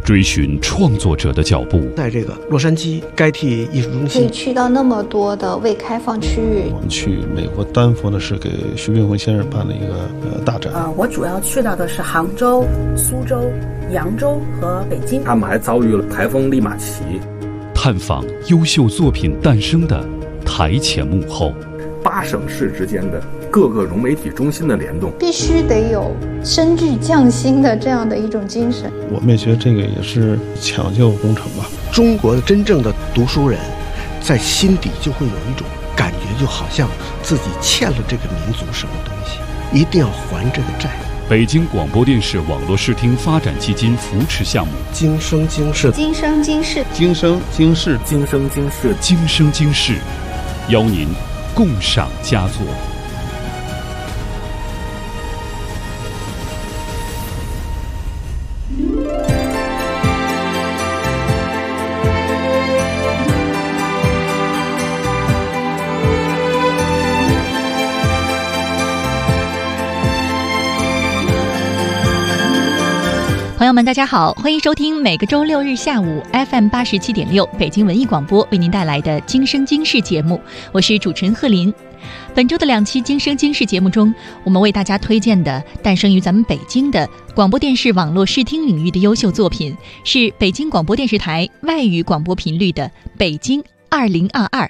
追寻创作者的脚步。 在这个洛杉矶该替艺术中心， 可以去到那么多的未开放区域。 我们去美国丹佛呢，是给徐冰鸿先生办了一个大展。 我主要去到的是杭州、苏州、扬州和北京。 他们还遭遇了台风利马奇。 探访优秀作品诞生的台前幕后 ，8省市之间的各个融媒体中心的联动， 必须得有深具匠心的这样的一种精神。 我们也觉得这个也是抢救工程吧。 中国的真正的读书人在心底就会有一种感觉，就好像自己欠了这个民族什么东西，一定要还这个债。 北京广播电视网络视听发展基金扶持项目， 今生今世， 今生今世， 今生今世， 今生今世， 今生今世，邀您共赏佳作。 朋友们大家好，欢迎收听每个周六日下午 FM87.6 北京文艺广播为您带来的今生今世节目，我是主持人贺林。本周的2期今生今世节目中，我们为大家推荐的诞生于咱们北京的广播电视网络视听领域的优秀作品，是北京广播电视台外语广播频率的北京2022。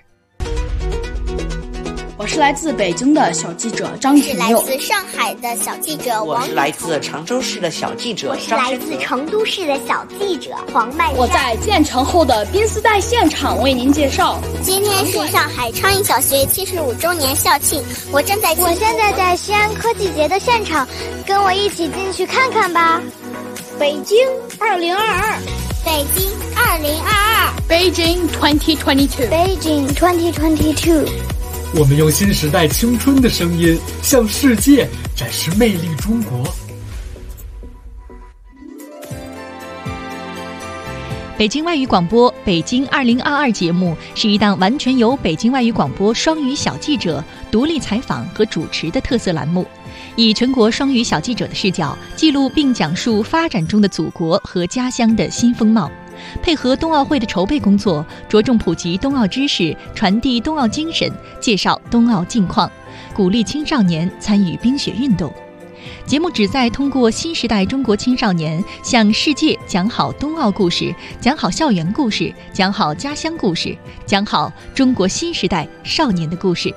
我是来自北京的小记者张群佑， 我是来自上海的小记者王， 我是来自常州市的小记者， 我是来自成都市的小记者黄曼珊。 我在建成后的滨斯代现场为您介绍。 今天是上海昌邑小学75周年校庆，我现在在西安科技节的现场，跟我一起进去看看吧。 北京2022， 北京2022， Beijing 2022， Beijing 2022。 我们用新时代青春的声音向世界展示魅力中国。 北京外语广播北京2022节目是一档完全由北京外语广播双语小记者独立采访和主持的特色栏目，以全国双语小记者的视角记录并讲述发展中的祖国和家乡的新风貌，配合冬奥会的筹备工作，着重普及冬奥知识，传递冬奥精神，介绍冬奥近况，鼓励青少年参与冰雪运动。节目旨在通过新时代中国青少年向世界讲好冬奥故事，讲好校园故事，讲好家乡故事，讲好中国新时代少年的故事。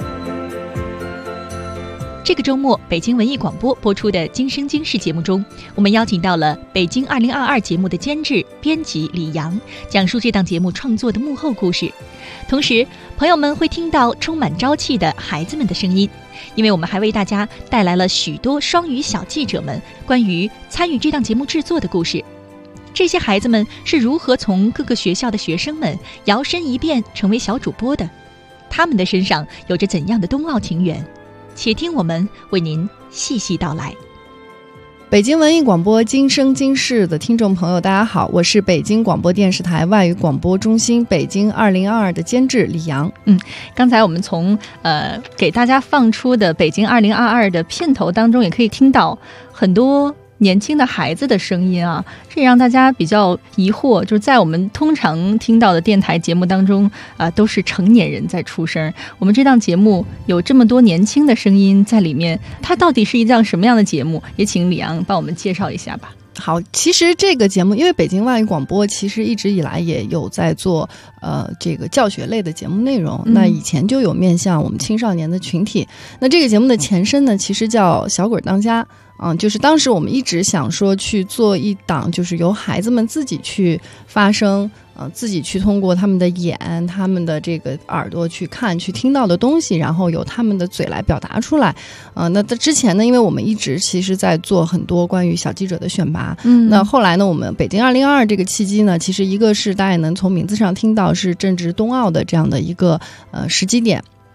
这个周末，北京文艺广播播出的《今生今世》节目中，我们邀请到了北京2022节目的监制、编辑李阳，讲述这档节目创作的幕后故事。同时，朋友们会听到充满朝气的孩子们的声音，因为我们还为大家带来了许多双语小记者们关于参与这档节目制作的故事。这些孩子们是如何从各个学校的学生们摇身一变成为小主播的？他们的身上有着怎样的冬奥情缘？且听我们为您细细道来。 北京文艺广播今生今世的听众朋友大家好，我是北京广播电视台外语广播中心北京2022的监制李阳。 刚才我们从给大家放出的北京2022的片头当中，也可以听到很多年轻的孩子的声音啊，这让大家比较疑惑，就是在我们通常听到的电台节目当中都是成年人在出声，我们这档节目有这么多年轻的声音在里面，它到底是一档什么样的节目？也请李阳帮我们介绍一下吧。 好，其实这个节目，因为北京外语广播其实一直以来也有在做这个教学类的节目内容，那以前就有面向我们青少年的群体。那这个节目的前身呢，其实叫小鬼当家。就是当时我们一直想说去做一档，就是由孩子们自己去发声，自己去通过他们的眼、他们的这个耳朵去看、去听到的东西，然后由他们的嘴来表达出来。那在之前呢，因为我们一直其实在做很多关于小记者的选拔，那后来呢，我们北京2022这个契机呢，其实一个是大家也能从名字上听到是正值冬奥的这样的一个时机点。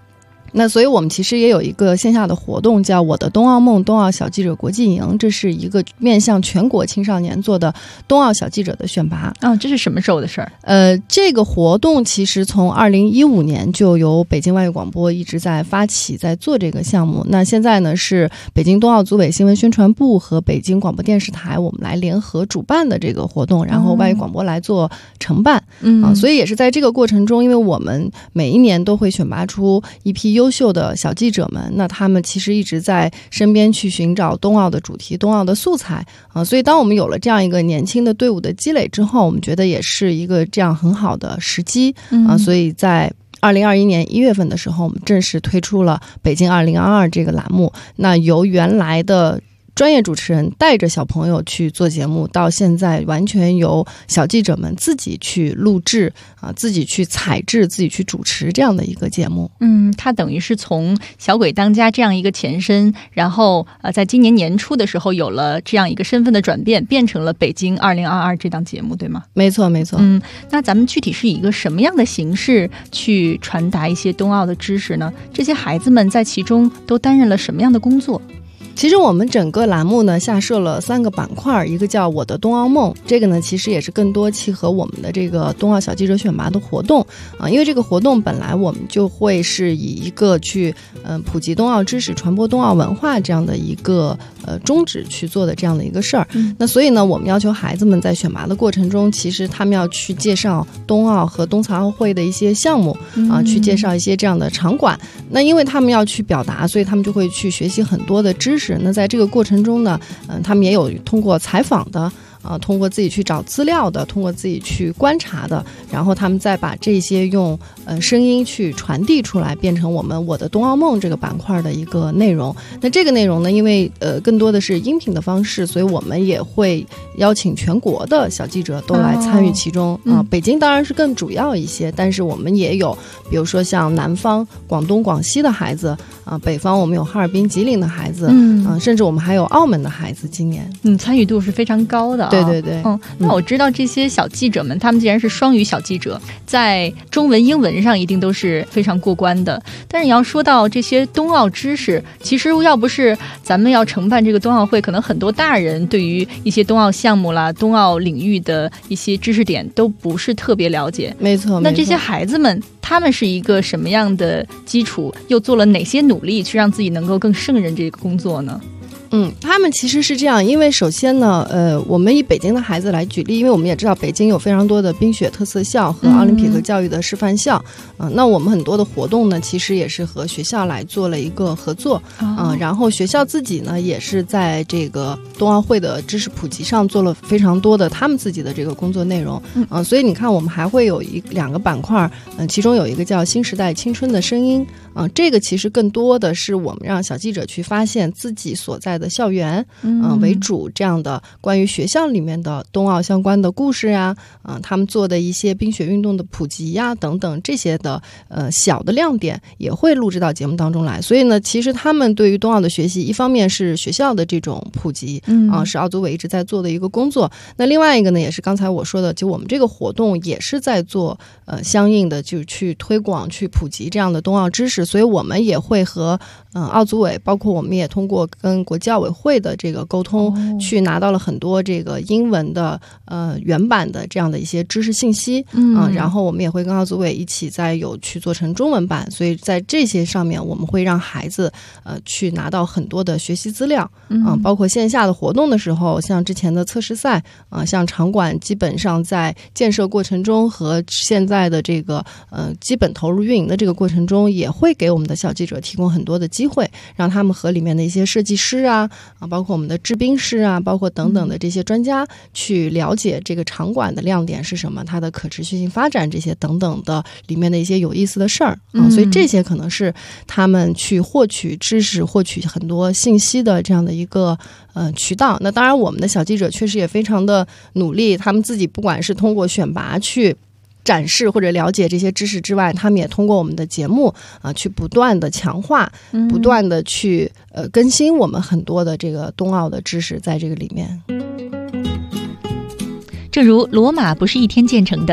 那所以我们其实也有一个线下的活动叫我的冬奥梦冬奥小记者国际营，这是一个面向全国青少年做的冬奥小记者的选拔。 这是什么时候的事儿？ 这个活动其实从2015年就由北京外语广播一直在发起在做这个项目，那现在呢是北京冬奥组委新闻宣传部和北京广播电视台我们来联合主办的这个活动，然后外语广播来做承办。所以也是在这个过程中，因为我们每一年都会选拔出一批优秀的小记者们，那他们其实一直在身边去寻找冬奥的主题、冬奥的素材所以当我们有了这样一个年轻的队伍的积累之后，我们觉得也是一个这样很好的时机所以在2021年1月份的时候，我们正式推出了北京2022这个栏目。那由原来的专业主持人带着小朋友去做节目，到现在完全由小记者们自己去录制自己去采制、自己去主持这样的一个节目。 它等于是从小鬼当家这样一个前身，然后在今年年初的时候有了这样一个身份的转变，变成了北京2022这档节目，对吗？ 没错没错。 那咱们具体是以一个什么样的形式去传达一些冬奥的知识呢？这些孩子们在其中都担任了什么样的工作？ 其实我们整个栏目呢下设了3个板块，一个叫我的冬奥梦，这个呢其实也是更多契合我们的这个冬奥小记者选拔的活动因为这个活动本来我们就会是以一个去普及冬奥知识、传播冬奥文化这样的一个宗旨去做的这样的一个事儿。那所以呢，我们要求孩子们在选拔的过程中，其实他们要去介绍冬奥和冬残奥会的一些项目去介绍一些这样的场馆。那因为他们要去表达，所以他们就会去学习很多的知识。那在这个过程中呢，他们也有通过采访的通过自己去找资料的，通过自己去观察的，然后他们再把这些用声音去传递出来，变成我的冬奥梦这个板块的一个内容。那这个内容呢，因为更多的是音频的方式，所以我们也会邀请全国的小记者都来参与其中北京当然是更主要一些，但是我们也有比如说像南方、广东、广西的孩子北方我们有哈尔滨、吉林的孩子甚至我们还有澳门的孩子，今年参与度是非常高的对对对。 那我知道这些小记者们，他们既然是双语小记者，在中文、英文上一定都是非常过关的。但是你要说到这些冬奥知识，其实要不是咱们要承办这个冬奥会，可能很多大人对于一些冬奥项目啦、冬奥领域的一些知识点都不是特别了解。 没错。 那这些孩子们，他们是一个什么样的基础，又做了哪些努力去让自己能够更胜任这个工作呢？ 他们其实是这样，因为首先呢，我们以北京的孩子来举例，因为我们也知道北京有非常多的冰雪特色校和奥林匹克教育的示范校，那我们很多的活动呢，其实也是和学校来做了一个合作，然后学校自己呢，也是在这个冬奥会的知识普及上做了非常多的他们自己的这个工作内容，所以你看，我们还会有2个板块，其中有一个叫新时代青春的声音。这个其实更多的是我们让小记者去发现自己所在的校园为主，这样的关于学校里面的冬奥相关的故事呀，他们做的一些冰雪运动的普及呀等等，这些的小的亮点也会录制到节目当中来。所以呢，其实他们对于冬奥的学习，一方面是学校的这种普及是奥组委一直在做的一个工作，那另外一个呢，也是刚才我说的，就我们这个活动也是在做相应的就去推广、去普及这样的冬奥知识。所以我们也会和奥组委，包括我们也通过跟国际奥委会的这个沟通，去拿到了很多这个英文的原版的这样的一些知识信息然后我们也会跟奥组委一起再有去做成中文版，所以在这些上面我们会让孩子去拿到很多的学习资料包括线下的活动的时候，像之前的测试赛像场馆基本上在建设过程中和现在的这个基本投入运营的这个过程中，也会给我们的小记者提供很多的机会，让他们和里面的一些设计师包括我们的制冰师包括等等的这些专家去了解这个场馆的亮点是什么，它的可持续性发展这些等等的里面的一些有意思的事儿所以这些可能是他们去获取知识、获取很多信息的这样的一个渠道。那当然我们的小记者确实也非常的努力，他们自己不管是通过选拔去展示或者了解这些知识之外，他们也通过我们的节目去不断的强化，不断的去更新我们很多的这个冬奥的知识在这个里面。 正如罗马不是一天建成的，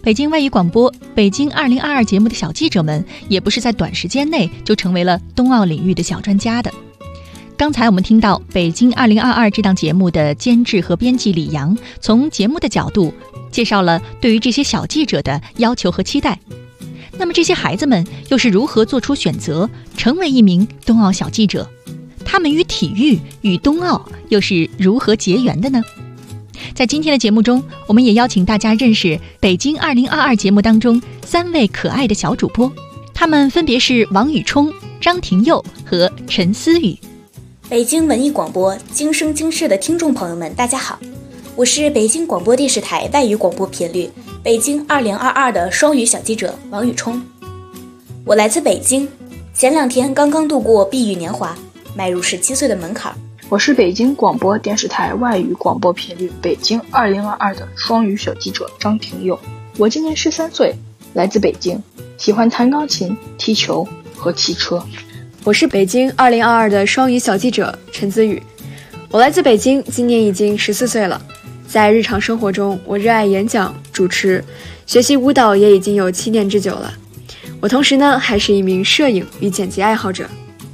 北京外语广播北京2022节目的小记者们也不是在短时间内就成为了冬奥领域的小专家的。刚才我们听到北京2022这档节目的监制和编辑李阳从节目的角度介绍了对于这些小记者的要求和期待。那么这些孩子们又是如何做出选择，成为一名冬奥小记者？他们与体育与冬奥又是如何结缘的呢？在今天的节目中，我们也邀请大家认识北京2022节目当中3位可爱的小主播，他们分别是王宇冲、张廷佑和陈思雨。 北京文艺广播今生今世的听众朋友们，大家好，我是北京广播电视台外语广播频率北京2022的双语小记者王宇冲。我来自北京，前2天刚刚度过碧玉年华，迈入17岁的门槛。 我是北京广播电视台外语广播频率北京2022的双语小记者张廷佑。我今年13岁，来自北京，喜欢弹钢琴、踢球和骑车。 我是北京2022的双语小记者陈思雨。我来自北京，今年已经14岁了。在日常生活中，我热爱演讲、主持，学习舞蹈也已经有7年之久了。我同时呢，还是一名摄影与剪辑爱好者。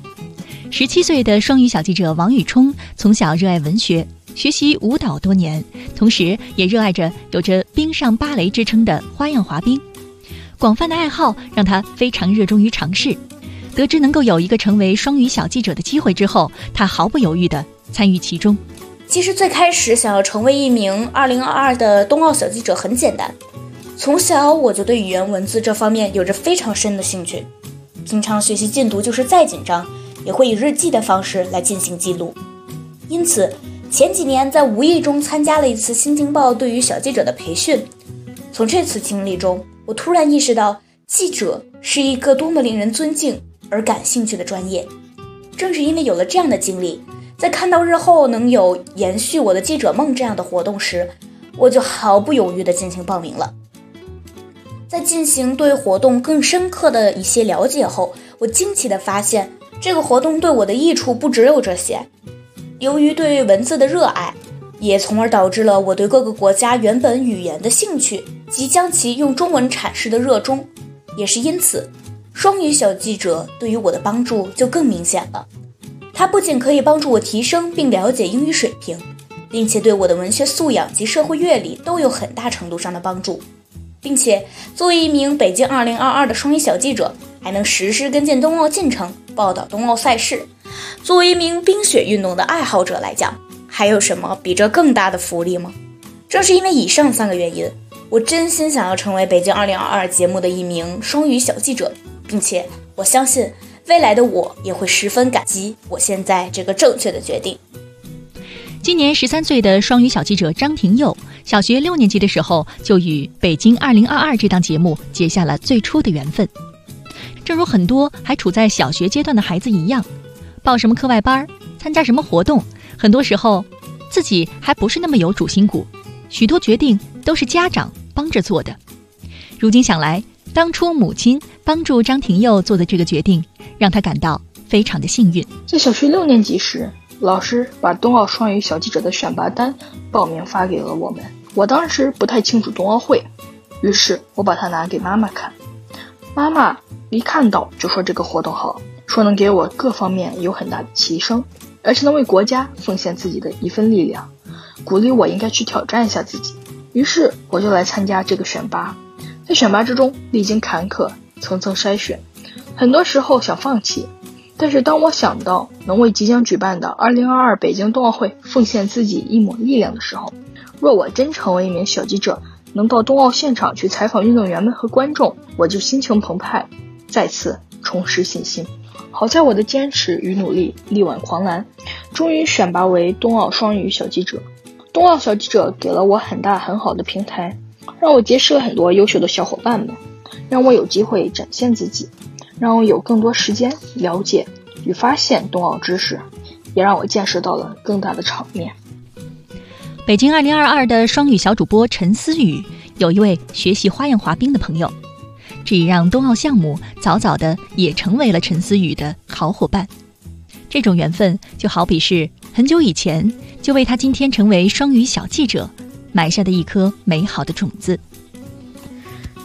17岁的双语小记者王宇冲从小热爱文学，学习舞蹈多年，同时也热爱着有着冰上芭蕾之称的花样滑冰。广泛的爱好让他非常热衷于尝试。得知能够有一个成为双语小记者的机会之后，他毫不犹豫地参与其中。 其实最开始想要成为一名2022的冬奥小记者很简单，从小我就对语言文字这方面有着非常深的兴趣，经常学习进度就是再紧张，也会以日记的方式来进行记录。因此前几年在无意中参加了一次新京报对于小记者的培训，从这次经历中，我突然意识到记者是一个多么令人尊敬而感兴趣的专业。正是因为有了这样的经历，在看到日后能有延续我的记者梦这样的活动时，我就毫不犹豫地进行报名了。在进行对活动更深刻的一些了解后，我惊奇地发现这个活动对我的益处不只有这些。由于对文字的热爱，也从而导致了我对各个国家原本语言的兴趣及将其用中文阐释的热衷。也是因此，双语小记者对于我的帮助就更明显了。它不仅可以帮助我提升并了解英语水平，并且对我的文学素养及社会阅历都有很大程度上的帮助。并且作为一名北京2022的双语小记者，还能实时跟进冬奥进程，报道冬奥赛事。作为一名冰雪运动的爱好者来讲，还有什么比这更大的福利吗？正是因为以上3个原因，我真心想要成为北京2022节目的一名双语小记者，并且我相信未来的我也会十分感激我现在这个正确的决定。 今年13岁的双语小记者张廷佑，小学6年级的时候就与北京2022这档节目结下了最初的缘分。正如很多还处在小学阶段的孩子一样，报什么课外班，参加什么活动，很多时候自己还不是那么有主心骨，许多决定都是家长帮着做的。如今想来，当初母亲帮助张廷佑做的这个决定，让他感到非常的幸运。 在小学6年级时，老师把冬奥双语小记者的选拔单报名发给了我们。我当时不太清楚冬奥会，于是我把它拿给妈妈看。妈妈一看到就说这个活动好，说能给我各方面有很大的提升，而且能为国家奉献自己的一份力量，鼓励我应该去挑战一下自己。于是我就来参加这个选拔。在选拔之中历经坎坷，层层筛选，很多时候想放弃，但是当我想到能为即将举办的2022北京冬奥会奉献自己一抹力量的时候，若我真成为一名小记者，能到冬奥现场去采访运动员们和观众，我就心情澎湃，再次重拾信心。好在我的坚持与努力力挽狂澜，终于选拔为冬奥双语小记者。冬奥小记者给了我很好的平台，让我结识了很多优秀的小伙伴们，让我有机会展现自己，让我有更多时间了解与发现冬奥知识，也让我见识到了更大的场面。 北京2022的双语小主播陈思雨有一位学习花样滑冰的朋友，这也让冬奥项目早早的也成为了陈思雨的好伙伴。这种缘分就好比是很久以前就为他今天成为双语小记者埋下的一颗美好的种子。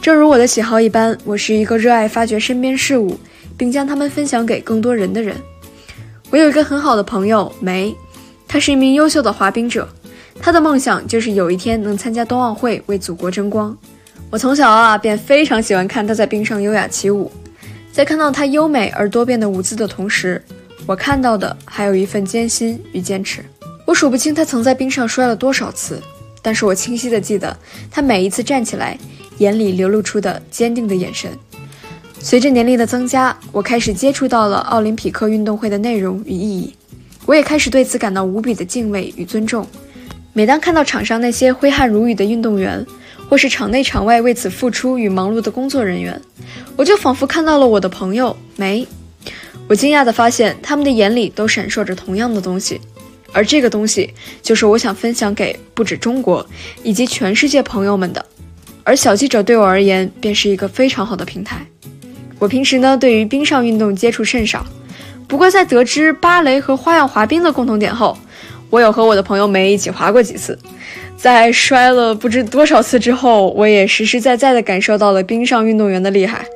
正如我的喜好一般，我是一个热爱发掘身边事物，并将它们分享给更多人的人。我有一个很好的朋友梅，她是一名优秀的滑冰者，她的梦想就是有一天能参加冬奥会，为祖国争光。我从小便非常喜欢看她在冰上优雅起舞，在看到她优美而多变的舞姿的同时，我看到的还有一份艰辛与坚持。我数不清她曾在冰上摔了多少次，但是我清晰地记得她每一次站起来眼里流露出的坚定的眼神。随着年龄的增加，我开始接触到了奥林匹克运动会的内容与意义，我也开始对此感到无比的敬畏与尊重。每当看到场上那些挥汗如雨的运动员，或是场内场外为此付出与忙碌的工作人员，我就仿佛看到了我的朋友梅。我惊讶地发现他们的眼里都闪烁着同样的东西，而这个东西就是我想分享给不止中国以及全世界朋友们的。而小记者对我而言便是一个非常好的平台。我平时对于冰上运动接触甚少，不过在得知芭蕾和花样滑冰的共同点后，我有和我的朋友梅一起滑过几次。在摔了不知多少次之后，我也实实在在地感受到了冰上运动员的厉害。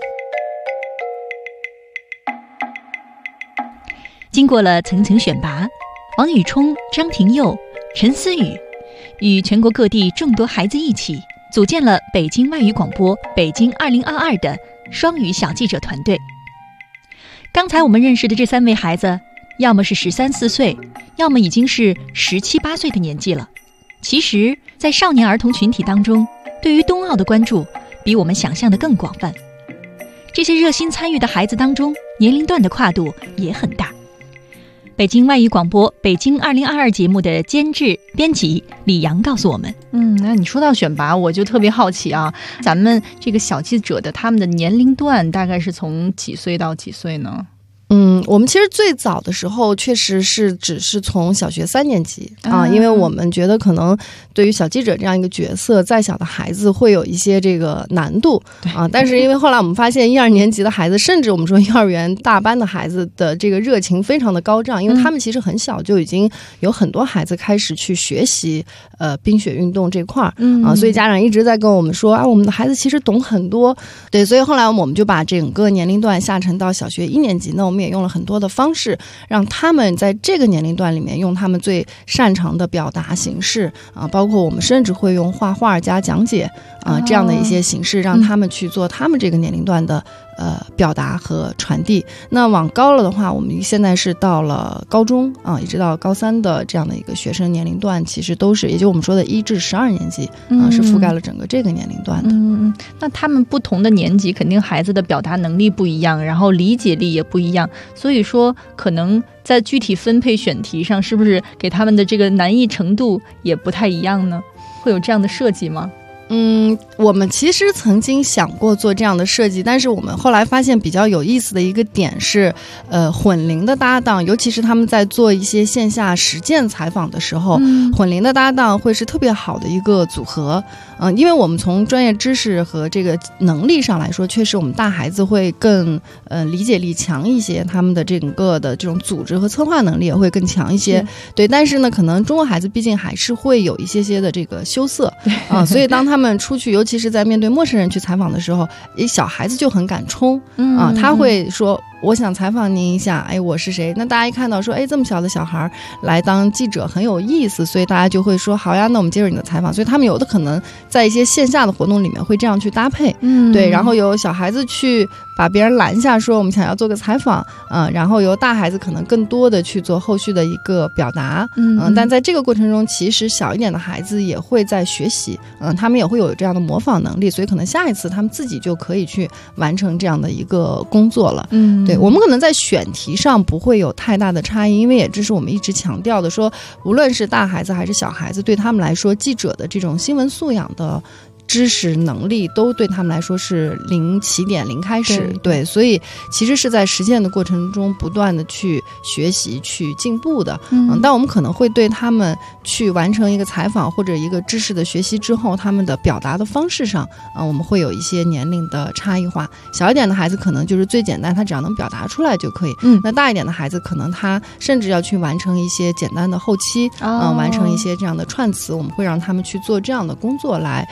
经过了层层选拔，王宇冲、张廷佑、陈思雨与全国各地众多孩子一起组建了北京外语广播北京2022的双语小记者团队。刚才我们认识的这3位孩子，要么是13、14岁，要么已经是17、18岁的年纪了。其实在少年儿童群体当中，对于冬奥的关注比我们想象的更广泛。这些热心参与的孩子当中，年龄段的跨度也很大。北京外语广播北京2022节目的监制编辑李阳告诉我们， 那你说到选拔，我就特别好奇啊，咱们这个小记者的他们的年龄段大概是从几岁到几岁呢？ 我们其实最早的时候确实是只是从小学3年级因为我们觉得可能对于小记者这样一个角色，再小的孩子会有一些这个难度但是因为后来我们发现1、2年级的孩子，甚至我们说幼儿园大班的孩子的这个热情非常的高涨，因为他们其实很小就已经有很多孩子开始去学习冰雪运动这块所以家长一直在跟我们说我们的孩子其实懂很多。对，所以后来我们就把整个年龄段下沉到小学1年级，那我们也用了很多的方式，让他们在这个年龄段里面用他们最擅长的表达形式包括我们甚至会用画画加讲解这样的一些形式，让他们去做他们这个年龄段的表达和传递。那往高了的话，我们现在是到了高中一直到高3的这样的一个学生年龄段，其实都是也就我们说的1至12年级是覆盖了整个这个年龄段的。 那他们不同的年级，肯定孩子的表达能力不一样，然后理解力也不一样，所以说可能在具体分配选题上，是不是给他们的这个难易程度也不太一样呢？会有这样的设计吗？ 我们其实曾经想过做这样的设计，但是我们后来发现比较有意思的一个点是混龄的搭档，尤其是他们在做一些线下实践采访的时候，混龄的搭档会是特别好的一个组合。因为我们从专业知识和这个能力上来说，确实我们大孩子会更理解力强一些，他们的整个的这种组织和策划能力也会更强一些。对，但是呢可能中国孩子毕竟还是会有一些的这个羞涩所以当他们出去，尤其是在面对陌生人去采访的时候，小孩子就很敢冲他会说我想采访您一下，我是谁？那大家一看到说这么小的小孩来当记者很有意思，所以大家就会说好呀，那我们接受你的采访。所以他们有的可能在一些线下的活动里面会这样去搭配对，然后有小孩子去把别人拦下说我们想要做个采访然后由大孩子可能更多的去做后续的一个表达但在这个过程中，其实小一点的孩子也会在学习他们也会有这样的模仿能力，所以可能下一次他们自己就可以去完成这样的一个工作了对，我们可能在选题上不会有太大的差异，因为也这是我们一直强调的，说无论是大孩子还是小孩子，对他们来说记者的这种新闻素养的知识能力都对他们来说是零起点零开始对，所以其实是在实践的过程中不断的去学习去进步的但我们可能会对他们去完成一个采访或者一个知识的学习之后，他们的表达的方式上我们会有一些年龄的差异化。小一点的孩子可能就是最简单，他只要能表达出来就可以那大一点的孩子可能他甚至要去完成一些简单的后期完成一些这样的串词，我们会让他们去做这样的工作来去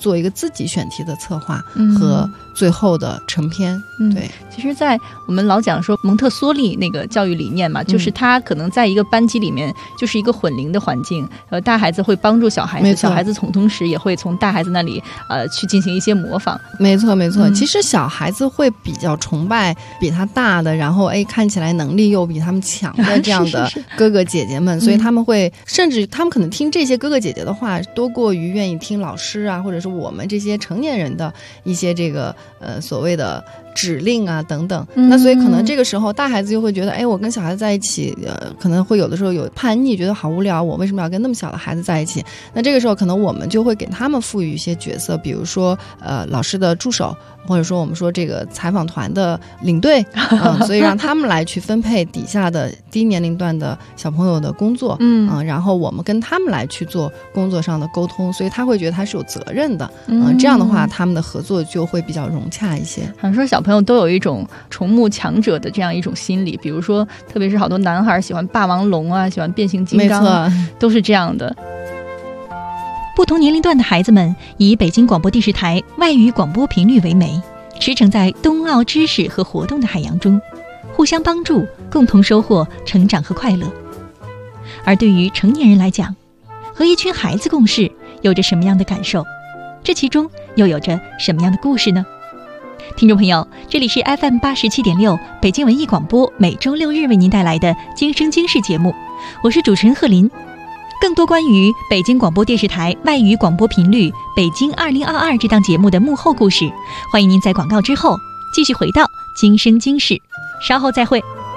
做一个自己选题的策划和最后的成片。对， 其实在我们老讲说蒙特梭利那个教育理念嘛，就是他可能在一个班级里面就是一个混龄的环境，大孩子会帮助小孩子，小孩子同时也会从大孩子那里去进行一些模仿。 没错没错，其实小孩子会比较崇拜比他大的，然后看起来能力又比他们强的这样的哥哥姐姐们，所以他们会甚至他们可能听这些哥哥姐姐的话多过于愿意听老师啊，或者是我们这些成年人的一些这个所谓的指令啊等等。那所以可能这个时候大孩子就会觉得我跟小孩子在一起可能会有的时候有叛逆，觉得好无聊，我为什么要跟那么小的孩子在一起。那这个时候可能我们就会给他们赋予一些角色，比如说老师的助手，或者说我们说这个采访团的领队所以让他们来去分配底下的低年龄段的小朋友的工作然后我们跟他们来去做工作上的沟通，所以他会觉得他是有责任的这样的话他们的合作就会比较融洽一些。 好像说小朋友都有一种崇慕强者的这样一种心理，比如说特别是好多男孩喜欢霸王龙啊，喜欢变形金刚，都是这样的。 不同年龄段的孩子们以北京广播电视台外语广播频率为媒，驰骋在冬奥知识和活动的海洋中，互相帮助，共同收获成长和快乐。而对于成年人来讲，和一群孩子共事有着什么样的感受？这其中又有着什么样的故事呢？听众朋友，这里是 FM 87.6北京文艺广播，每周六日为您带来的今生今世节目，我是主持人贺林。更多关于北京广播电视台外语广播频率北京2022这档节目的幕后故事，欢迎您在广告之后继续回到今生今世，稍后再会。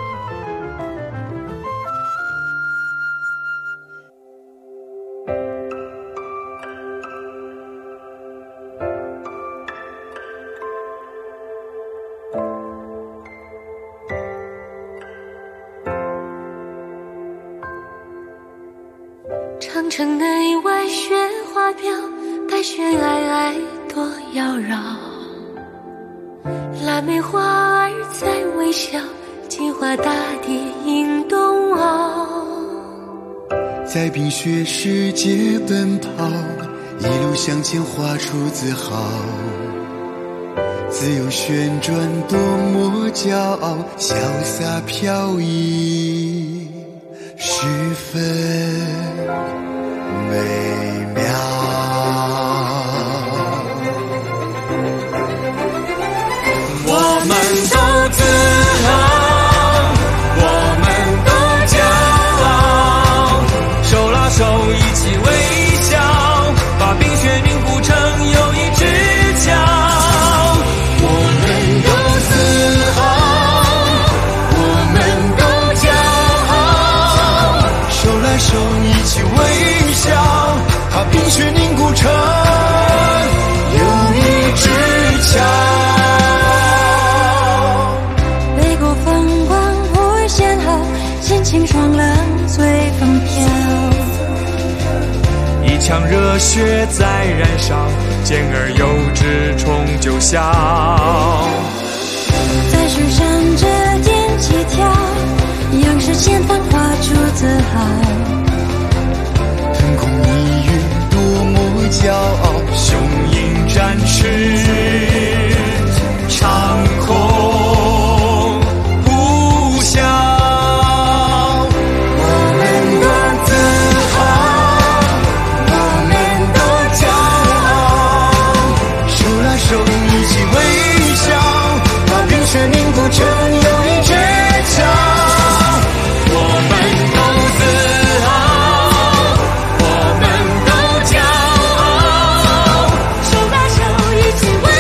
长城内外雪花飘，白雪皑皑多妖娆。腊梅花儿在微笑，金华大地迎冬奥。 在冰雪世界奔跑，一路向前画出自豪。自由旋转多么骄傲，潇洒飘逸十分美妙。 我们都自豪，我们都骄傲，手拉手一起微笑，把冰雪凝固成友谊之桥。我们都自豪，我们都骄傲，手拉手一起微笑，把冰雪凝固成友谊之桥。清爽冷随风飘，一腔热血在燃烧，健儿有志冲就笑。 在雪山这踮起跳，仰视前方画出自豪。 腾空一跃多么骄傲， 雄鹰展翅长空呼啸。成友谊之桥，我们都自豪，我们都骄傲，手拉手一起微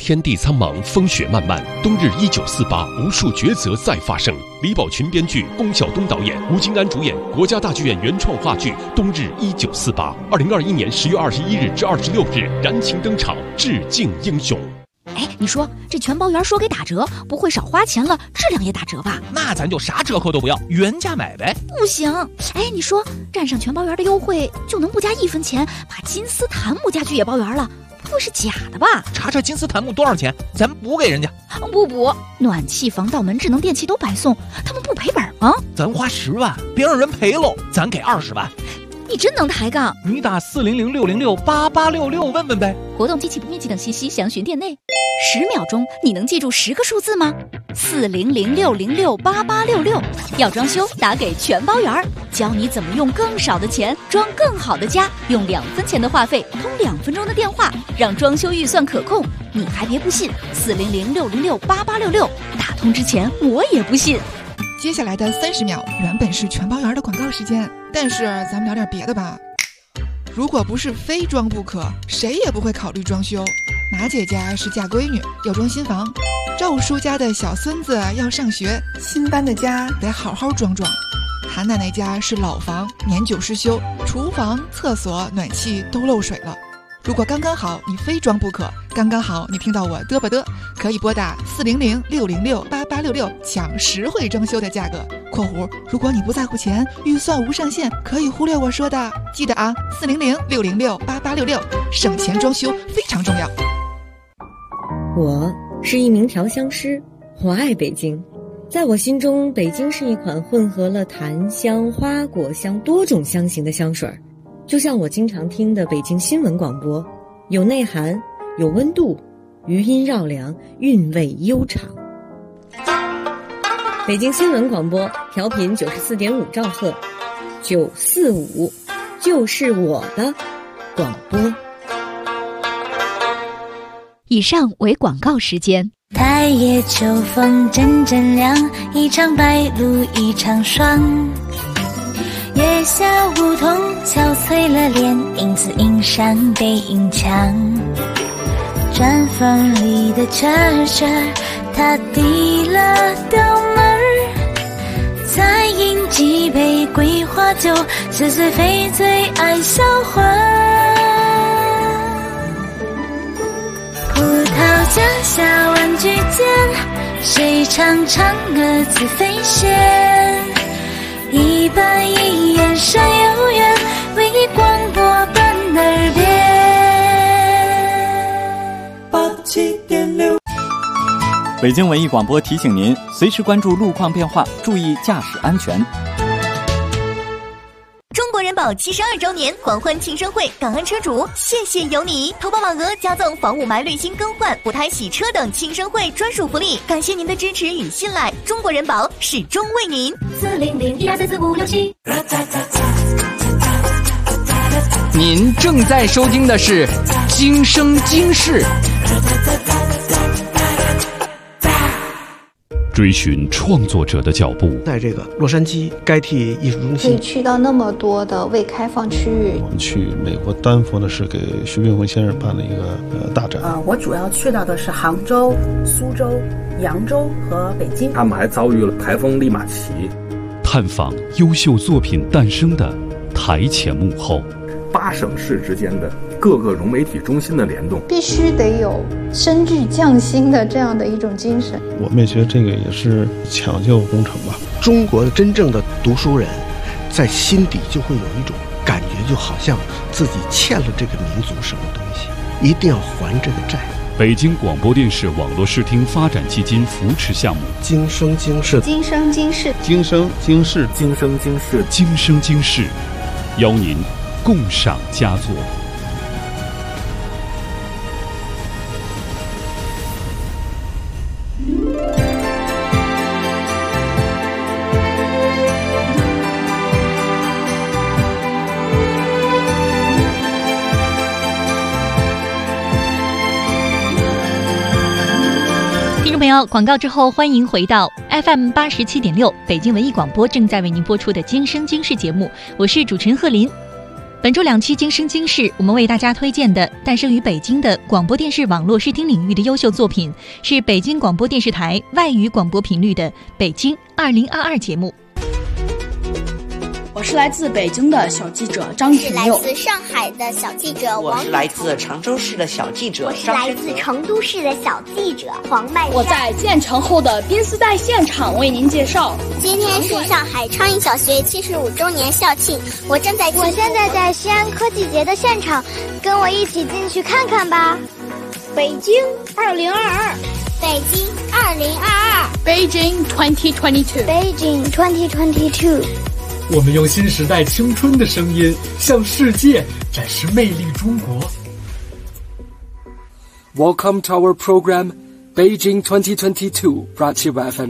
天地苍茫，风雪漫漫。冬日1948，无数抉择再发生。李宝群编剧，龚晓东导演，吴京安主演，国家大剧院原创话剧《冬日1948》，2021年10月21日至26日燃情登场，致敬英雄。 哎，你说这全包圆说给打折，不会少花钱了，质量也打折吧？ 那咱就啥折扣都不要，原价买呗。 不行，哎，你说占上全包圆的优惠，就能不加1分钱，把金丝檀木家具也包圆了？不会是假的吧？ 查查金丝檀木多少钱，咱补给人家。 不补，暖气、防盗门、智能电器都白送，他们不赔本吗？ 咱花10万，别让人赔喽，咱给20万。 你真能抬杠！ 你打400-606-8866问问呗。 活动、机器不面积等信息详询店内。10秒钟，你能记住10个数字吗？400-606-8866。要装修，打给全包圆，教你怎么用更少的钱装更好的家，用2分钱的话费通2分钟的电话，让装修预算可控。你还别不信，400-606-8866。打通之前我也不信。 接下来的30秒原本是全包圆的广告时间，但是咱们聊点别的吧。如果不是非装不可，谁也不会考虑装修。马姐家是嫁闺女，要装新房；赵叔家的小孙子要上学，新搬的家得好好装装。韩奶奶家是老房，年久失修，厨房、厕所、暖气都漏水了。如果刚刚好你非装不可，刚刚好你听到我嘚吧嘚，可以拨打400-606-8866抢实惠装修的价格。括弧，如果你不在乎钱，预算无上限，可以忽略我说的。记得啊，400-606-8866，省钱装修非常重要。 我是一名调香师，我爱北京。在我心中，北京是一款混合了檀香、花果香多种香型的香水。就像我经常听的北京新闻广播，有内涵，有温度，余音绕梁，韵味悠长。北京新闻广播调频94.5兆赫，945就是我的广播。 以上为广告时间。 太夜秋风阵阵凉，一场白露一场霜。月下梧桐憔悴了脸，影子映上背影墙。砖缝里的车车，他递了刀门儿，再饮几杯桂花酒，是谁非最爱销魂。葡萄架下玩具间，谁唱嫦娥自飞仙？一板一眼闪悠远，为你广播伴耳边。87.6。 北京文艺广播提醒您，随时关注路况变化，注意驾驶安全。 中国人保72周年狂欢庆生会，感恩车主，谢谢有你！投保满额加赠房雾霾滤芯更换、补胎洗车等庆生会专属福利，感谢您的支持与信赖，中国人保始终为您。400-1234567。 您正在收听的是《今生今世》。 追寻创作者的脚步， 在这个洛杉矶该替艺术中心， 可以去到那么多的未开放区域。 我们去美国丹佛的是给徐冰辉先生办了一个大展。 我主要去到的是杭州、苏州、扬州和北京。 他们还遭遇了台风利马奇， 探访优秀作品诞生的台前幕后 ，8省市之间的各个融媒体中心的联动， 必须得有深具匠心的这样的一种精神。 我们也觉得这个也是抢救工程吧。 中国的真正的读书人，在心底就会有一种感觉，就好像自己欠了这个民族什么东西，一定要还这个债。 北京广播电视网络视听发展基金扶持项目， 今生今世， 今生今世， 今生今世， 今生今世， 今生今世，邀您共赏佳作。 朋友，广告之后欢迎回到 FM 87.6北京文艺广播正在为您播出的《今生今世》节目，我是主持人贺林。本本周2期今生今世，我们为大家推荐的诞生于北京的广播电视网络视听领域的优秀作品，是北京广播电视台外语广播频率的北京2022节目。 我是来自北京的小记者张雨是来自上海的小记者王。 我是来自常州市的小记者我是来自成都市的小记者黄曼珊。 我在建成后的濒死在现场为您介绍。 今天是上海昌邑小学75周年校庆，我现在在西安科技节的现场，跟我一起进去看看吧。 北京2022， 北京2022， Beijing 2022， Beijing 2022。 我们用新时代青春的声音向世界展示魅力中国。 Welcome to our program Beijing 2022, brought to you by FM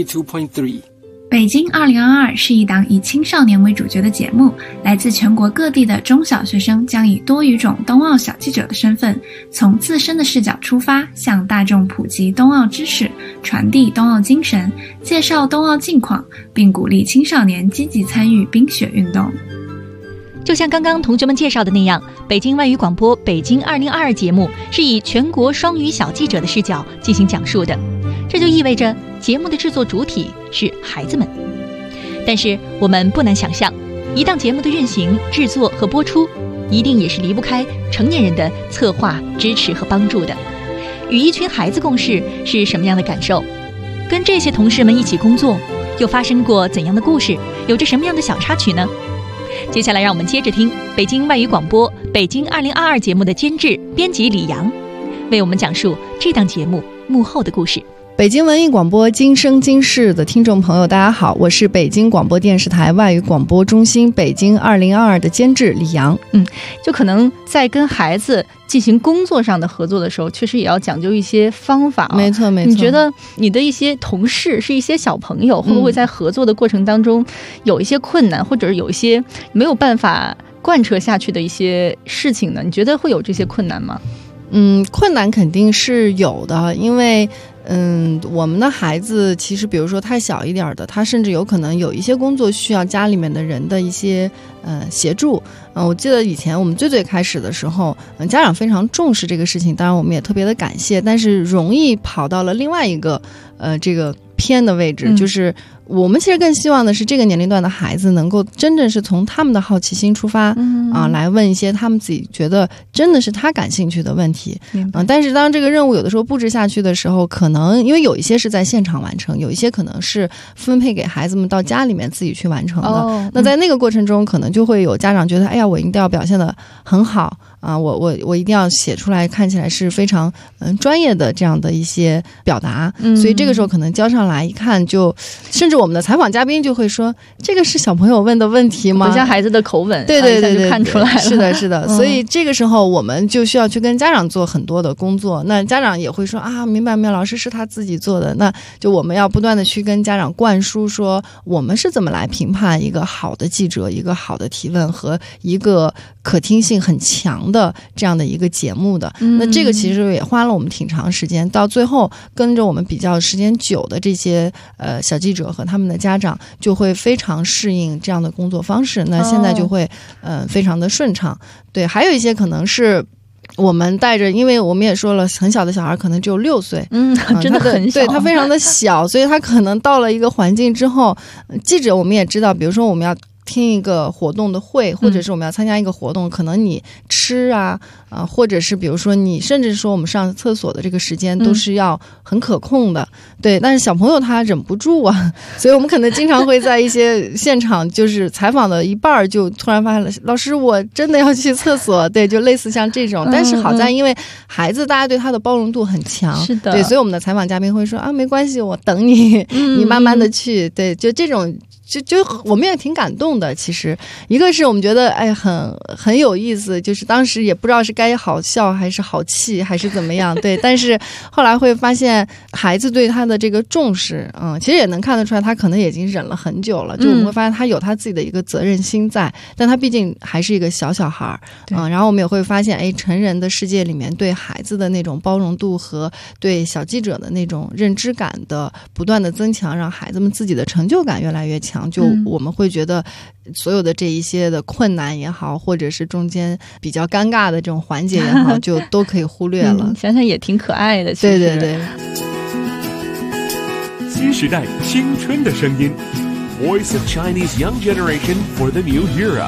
92.3。 北京2022是一档以青少年为主角的节目，来自全国各地的中小学生将以多语种冬奥小记者的身份，从自身的视角出发，向大众普及冬奥知识，传递冬奥精神，介绍冬奥近况，并鼓励青少年积极参与冰雪运动。 就像刚刚同学们介绍的那样，北京外语广播北京2022节目是以全国双语小记者的视角进行讲述的，这就意味着节目的制作主体是孩子们。但是我们不难想象，一档节目的运行、制作和播出，一定也是离不开成年人的策划、支持和帮助的。与一群孩子共事是什么样的感受？跟这些同事们一起工作，又发生过怎样的故事？有着什么样的小插曲呢？接下来让我们接着听北京外语广播北京2022节目的监制编辑李阳为我们讲述这档节目幕后的故事。 北京文艺广播今生今世的听众朋友大家好，我是北京广播电视台外语广播中心北京2022的监制李阳。 就可能在跟孩子进行工作上的合作的时候，确实也要讲究一些方法。 没错没错。 你觉得你的一些同事是一些小朋友，会不会在合作的过程当中有一些困难，或者是有一些没有办法贯彻下去的一些事情呢？你觉得会有这些困难吗？ 困难肯定是有的，因为我们的孩子其实比如说太小一点的，他甚至有可能有一些工作需要家里面的人的一些协助。我记得以前我们最开始的时候，家长非常重视这个事情，当然我们也特别的感谢，但是容易跑到了另外一个这个偏的位置，就是我们其实更希望的是这个年龄段的孩子能够真正是从他们的好奇心出发来问一些他们自己觉得真的是他感兴趣的问题。但是当这个任务有的时候布置下去的时候，可能因为有一些是在现场完成，有一些可能是分配给孩子们到家里面自己去完成的。那在那个过程中，可能就会有家长觉得，哎呀，我一定要表现得很好啊，我一定要写出来看起来是非常专业的这样的一些表达。所以这个时候可能交上来一看，就甚至我们的采访嘉宾就会说，这个是小朋友问的问题吗？ 好像孩子的口吻， 对对对， 就看出来了。 是的是的。所以这个时候我们就需要去跟家长做很多的工作。那家长也会说啊，明白明白，老师是他自己做的。那就我们要不断的去跟家长灌输说，我们是怎么来评判一个好的记者，一个好的提问和一个可听性很强的这样的一个节目的。那这个其实也花了我们挺长时间，到最后跟着我们比较时间久的这些小记者和他们的家长就会非常适应这样的工作方式。那现在就会非常的顺畅。对，还有一些可能是我们带着，因为我们也说了，很小的小孩可能只有6岁， 真的很小， 对，他非常的小，所以他可能到了一个环境之后，记者我们也知道，比如说我们要听一个活动的会，或者是我们要参加一个活动，可能你吃或者是比如说你甚至说我们上厕所的这个时间都是要很可控的。对，但是小朋友他忍不住啊，所以我们可能经常会在一些现场就是采访的一半就突然发现了，老师我真的要去厕所。对，就类似像这种。但是好在因为孩子大家对他的包容度很强， 是的， 对，所以我们的采访嘉宾会说啊，没关系，我等你，你慢慢的去。对，就这种就我们也挺感动的。其实一个是我们觉得很有意思，就是当时也不知道是该该好笑还是好气还是怎么样，对。但是后来会发现孩子对他的这个重视，其实也能看得出来，他可能已经忍了很久了。就我们会发现他有他自己的一个责任心在，但他毕竟还是一个小孩，然后我们也会发现，成人的世界里面对孩子的那种包容度和对小记者的那种认知感的不断的增强，让孩子们自己的成就感越来越强。就我们会觉得所有的这一些的困难也好，或者是中间比较尴尬的这种环节也好，就都可以忽略了。 想想也挺可爱的。 对对对。 新时代青春的声音 ，Voice of Chinese Young Generation for the New Era。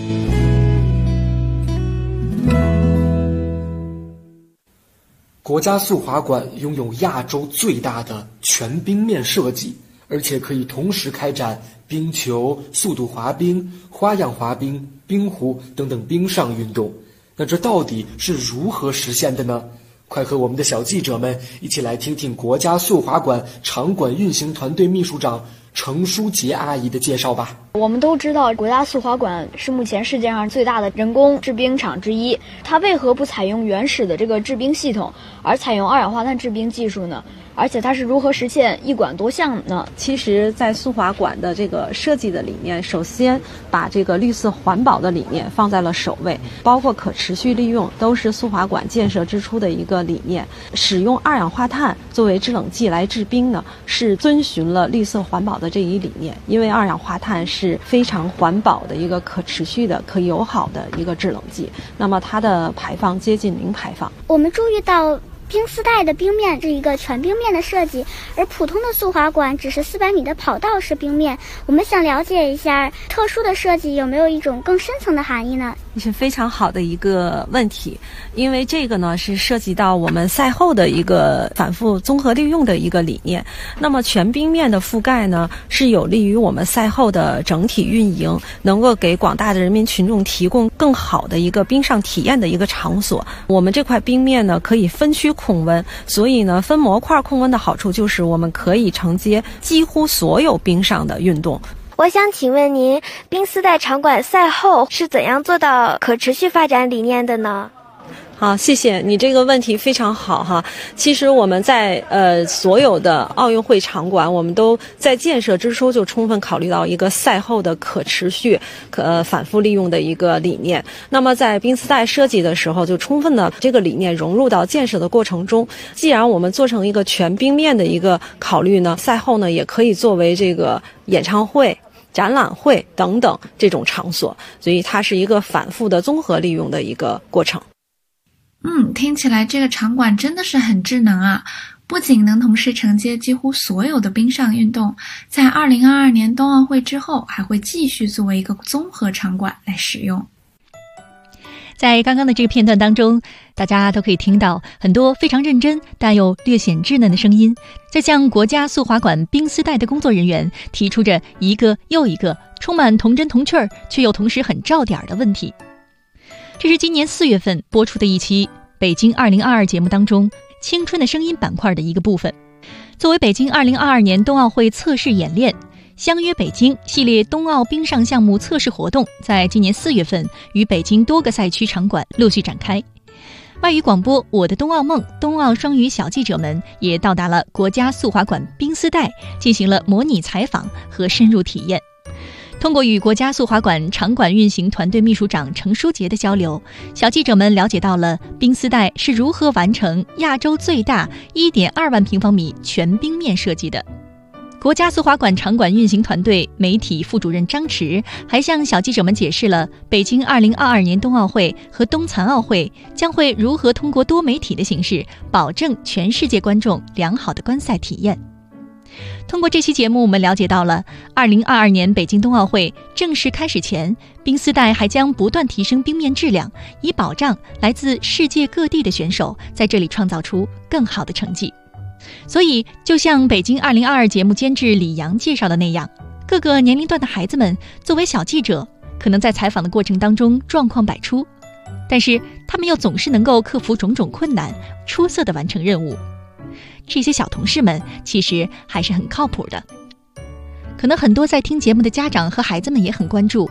国家速滑馆拥有亚洲最大的全冰面设计，而且可以同时开展冰球、速度滑冰、花样滑冰、冰壶等等冰上运动。那这到底是如何实现的呢？快和我们的小记者们一起来听听国家速滑馆场馆运行团队秘书长程书杰阿姨的介绍吧。 我们都知道，国家速滑馆是目前世界上最大的人工制冰厂之一。它为何不采用原始的这个制冰系统，而采用二氧化碳制冰技术呢？而且它是如何实现一馆多项呢？ 其实在速滑馆的这个设计的理念，首先把这个绿色环保的理念放在了首位，包括可持续利用都是速滑馆建设之初的一个理念。使用二氧化碳作为制冷剂来制冰呢，是遵循了绿色环保的这一理念，因为二氧化碳是非常环保的一个可持续的可友好的一个制冷剂，那么它的排放接近零排放。 我们注意到冰丝带的冰面是一个全冰面的设计，而普通的速滑馆只是400米的跑道式冰面。我们想了解一下特殊的设计有没有一种更深层的含义呢？ 是非常好的一个问题，因为这个呢是涉及到我们赛后的一个反复综合利用的一个理念。那么全冰面的覆盖呢，是有利于我们赛后的整体运营，能够给广大的人民群众提供更好的一个冰上体验的一个场所。我们这块冰面呢可以分区控温，所以呢分模块控温的好处就是我们可以承接几乎所有冰上的运动。 我想请问您，冰丝带场馆赛后是怎样做到可持续发展理念的呢？ 好，谢谢你这个问题非常好哈。其实我们在所有的奥运会场馆，我们都在建设之初就充分考虑到一个赛后的可持续反复利用的一个理念。那么在冰丝带设计的时候，就充分的这个理念融入到建设的过程中。既然我们做成一个全冰面的一个考虑呢，赛后呢也可以作为这个演唱会、展览会等等这种场所，所以它是一个反复的综合利用的一个过程。 听起来这个场馆真的是很智能啊！不仅能同时承接几乎所有的冰上运动，在2022年冬奥会之后，还会继续作为一个综合场馆来使用。 在刚刚的这个片段当中，大家都可以听到很多非常认真但又略显稚嫩的声音，在向国家速滑馆冰丝带的工作人员提出着一个又一个充满童真童趣儿却又同时很照点的问题。这是今年4月份播出的一期北京2022节目当中青春的声音板块的一个部分。作为北京2022年冬奥会测试演练，相约北京系列冬奥冰上项目测试活动在今年4月份于北京多个赛区场馆陆续展开。外语广播《我的冬奥梦》冬奥双语小记者们也到达了国家速滑馆冰丝带，进行了模拟采访和深入体验。通过与国家速滑馆场馆运行团队秘书长程书杰的交流，小记者们了解到了冰丝带是如何完成亚洲最大 1.2 万平方米全冰面设计的。国家速滑馆场馆运行团队媒体副主任张驰还向小记者们解释了北京2022年冬奥会和冬残奥会将会如何通过多媒体的形式保证全世界观众良好的观赛体验。通过这期节目，我们了解到了2022年北京冬奥会正式开始前，冰丝带还将不断提升冰面质量，以保障来自世界各地的选手在这里创造出更好的成绩。所以就像北京2022节目监制李阳介绍的那样，各个年龄段的孩子们作为小记者，可能在采访的过程当中状况百出，但是他们又总是能够克服种种困难，出色地完成任务。这些小同事们其实还是很靠谱的。可能很多在听节目的家长和孩子们也很关注，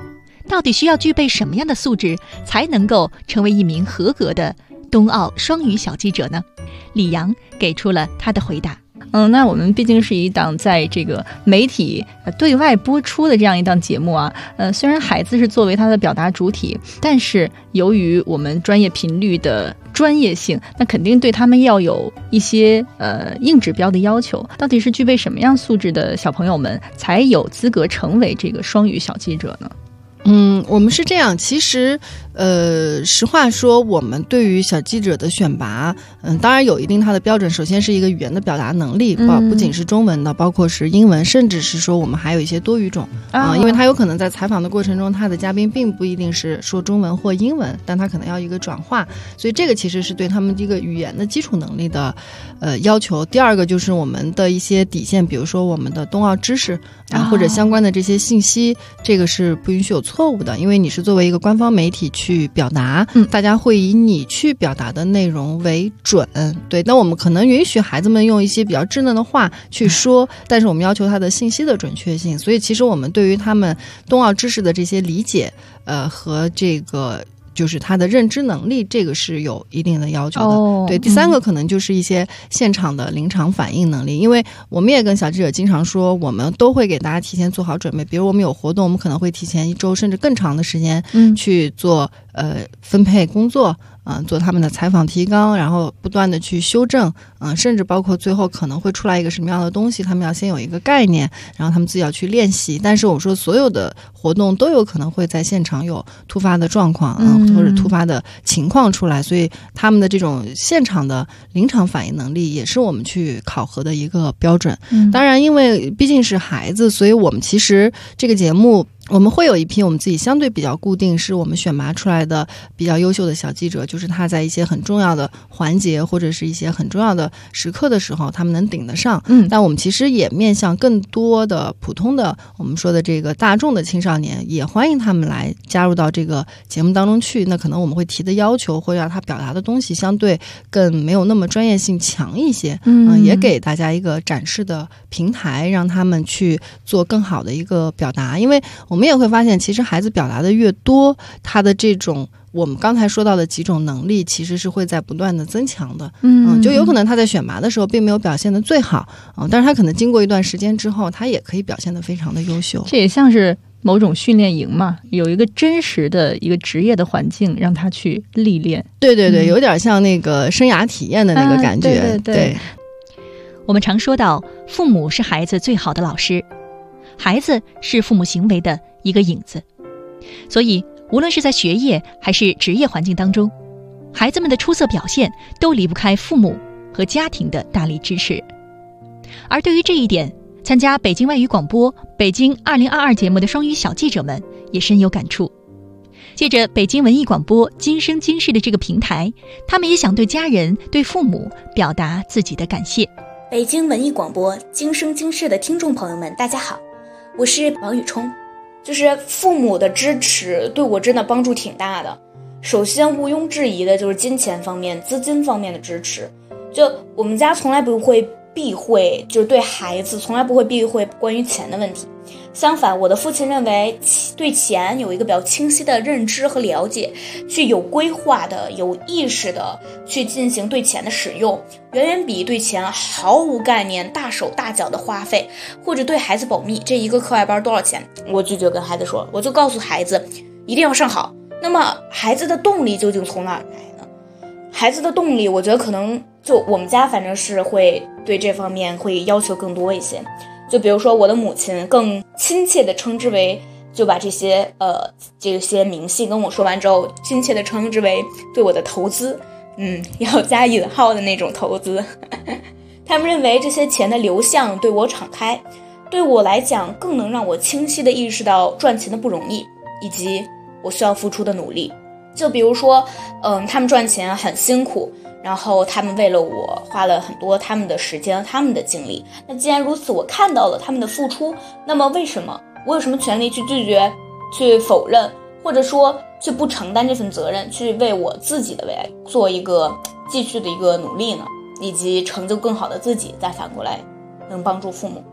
到底需要具备什么样的素质，才能够成为一名合格的冬奥双语小记者呢？李阳给出了他的回答。 那我们毕竟是一档在这个媒体对外播出的这样一档节目啊，虽然孩子是作为他的表达主体，但是由于我们专业频率的专业性，那肯定对他们要有一些硬指标的要求。到底是具备什么样素质的小朋友们才有资格成为这个双语小记者呢？ 我们是这样，其实实话说，我们对于小记者的选拔，当然有一定它的标准。首先是一个语言的表达能力，不仅是中文的，包括是英文，甚至是说我们还有一些多语种因为他有可能在采访的过程中，他的嘉宾并不一定是说中文或英文，但他可能要一个转化，所以这个其实是对他们一个语言的基础能力的要求。第二个就是我们的一些底线，比如说我们的冬奥知识或者相关的这些信息，这个是不允许有错误的，因为你是作为一个官方媒体去表达，大家会以你去表达的内容为准。对，那我们可能允许孩子们用一些比较稚嫩的话去说，但是我们要求他的信息的准确性。所以其实我们对于他们冬奥知识的这些理解和这个就是他的认知能力，这个是有一定的要求的。对，第三个可能就是一些现场的临场反应能力，因为我们也跟小记者经常说，我们都会给大家提前做好准备，比如我们有活动，我们可能会提前1周甚至更长的时间去做分配工作，做他们的采访提纲，然后不断的去修正，甚至包括最后可能会出来一个什么样的东西，他们要先有一个概念，然后他们自己要去练习。但是我说所有的活动都有可能会在现场有突发的状况或者突发的情况出来，所以他们的这种现场的临场反应能力也是我们去考核的一个标准。当然因为毕竟是孩子，所以我们其实这个节目我们会有一批我们自己相对比较固定，是我们选拔出来的比较优秀的小记者，就是他在一些很重要的环节或者是一些很重要的时刻的时候，他们能顶得上。但我们其实也面向更多的普通的我们说的这个大众的青少年，也欢迎他们来加入到这个节目当中去。那可能我们会提的要求会让他表达的东西相对更没有那么专业性强一些，也给大家一个展示的平台，让他们去做更好的一个表达。因为我们也会发现，其实孩子表达的越多，他的这种我们刚才说到的几种能力其实是会在不断的增强的。就有可能他在选拔的时候并没有表现得最好，但是他可能经过一段时间之后，他也可以表现得非常的优秀。 这也像是某种训练营嘛，有一个真实的一个职业的环境让他去历练。 对对对，有点像那个生涯体验的那个感觉。对， 我们常说到父母是孩子最好的老师，孩子是父母行为的一个影子，所以无论是在学业还是职业环境当中，孩子们的出色表现都离不开父母和家庭的大力支持。而对于这一点，参加北京外语广播北京2022节目的双语小记者们也深有感触。借着北京文艺广播今生今世的这个平台，他们也想对家人对父母表达自己的感谢。 北京文艺广播今生今世的听众朋友们大家好，我是王宇冲。就是父母的支持对我真的帮助挺大的。首先毋庸置疑的就是金钱方面、资金方面的支持。就我们家从来不会避讳，就是对孩子从来不会避讳关于钱的问题。相反，我的父亲认为对钱有一个比较清晰的认知和了解，去有规划的、有意识的去进行对钱的使用，远远比对钱毫无概念、大手大脚的花费，或者对孩子保密，这一个课外班多少钱，我拒绝跟孩子说，我就告诉孩子一定要上好。那么孩子的动力究竟从哪儿来呢？孩子的动力，我觉得可能就我们家反正是会对这方面会要求更多一些。就比如说我的母亲更亲切的称之为，就把这些明细跟我说完之后，亲切的称之为对我的投资，要加引号的那种投资。他们认为这些钱的流向对我敞开，对我来讲更能让我清晰的意识到赚钱的不容易，以及我需要付出的努力。就比如说他们赚钱很辛苦，然后他们为了我花了很多他们的时间、他们的精力。那既然如此，我看到了他们的付出，那么为什么我有什么权利去拒绝、去否认，或者说去不承担这份责任，去为我自己的未来做一个继续的一个努力呢？以及成就更好的自己，再反过来能帮助父母。